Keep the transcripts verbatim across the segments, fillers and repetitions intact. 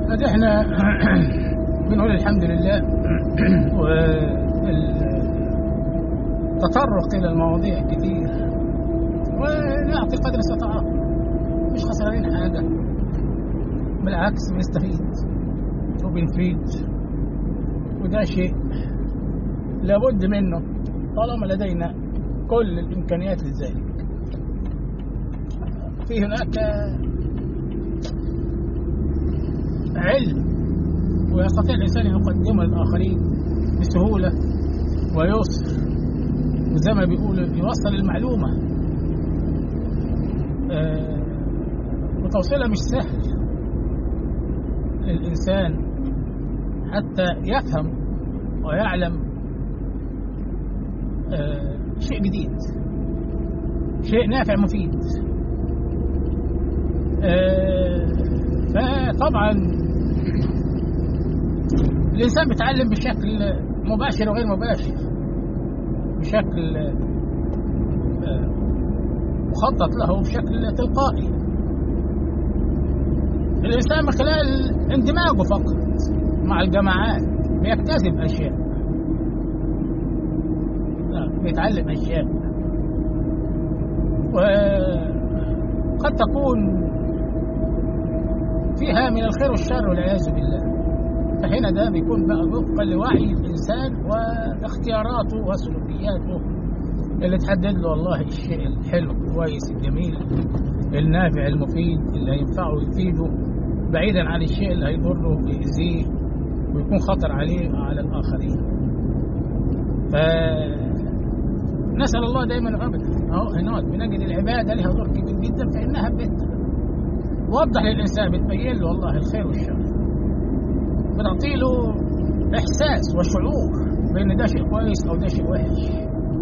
هذا احنا بنقول الحمد لله. والتطرق إلى المواضيع كتير ونعطي قدر استطاعتنا، مش خسرانين حاجة، بالعكس بنستفيد وبنفيد، وده شيء لابد منه طالما لدينا كل الإمكانيات لذلك. في هناك علم ويستطيع الإنسان أن يقدمه للآخرين بسهولة ويسر، وزي ما بيقولوا يوصل المعلومة، آه وتوصيلها مش سهل للإنسان حتى يفهم ويعلم آه شيء جديد، شيء نافع مفيد. آه فطبعا الإنسان بيتعلم بشكل مباشر وغير مباشر، بشكل آه مخطط له، بشكل تلقائي. الإنسان من خلال اندماجه فقط مع الجماعات بيكتسب أشياء، بيتعلم أشياء، وقد تكون فيها من الخير والشر والعياذ بالله. فحين ده بيكون بقى وفقا لوعي الإنسان واختياراته وسلوكياته اللي تحدد له والله الشيء الحلو الكويس الجميل النافع المفيد اللي هينفعه ويفيده، بعيدا عن الشيء اللي هيضره ويأذيه ويكون خطر عليه وعلى الآخرين. فنسأل الله دائما أبدا. أهو هناك بنجد العبادة لها دور كبير جدا، فإنها بتوضح للإنسان، بتبين له والله الخير والشر، بتعطي له إحساس وشعور بأن ده شيء كويس أو ده شيء وحش.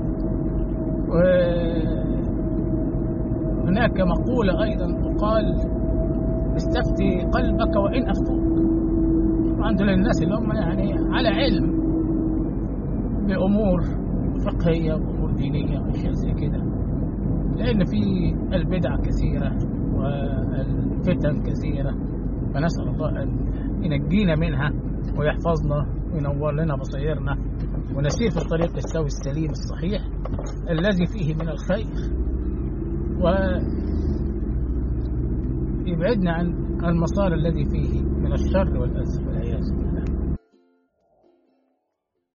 وهناك مقولة أيضا تقال: استفتي قلبك وإن أفتوك. وعنده للناس اللي هم يعني على علم بأمور فقهية وأمور دينية وأشياء زي كده، لأن في البدع كثيرة والفتن كثيرة، فنسأل الله أن ينجينا منها ويحفظنا وينور لنا بصيرنا ونسير في الطريق السوي السليم الصحيح الذي فيه من الخير، ويبعدنا عن المسار الذي فيه من الشر والأذى والعياذ بالله.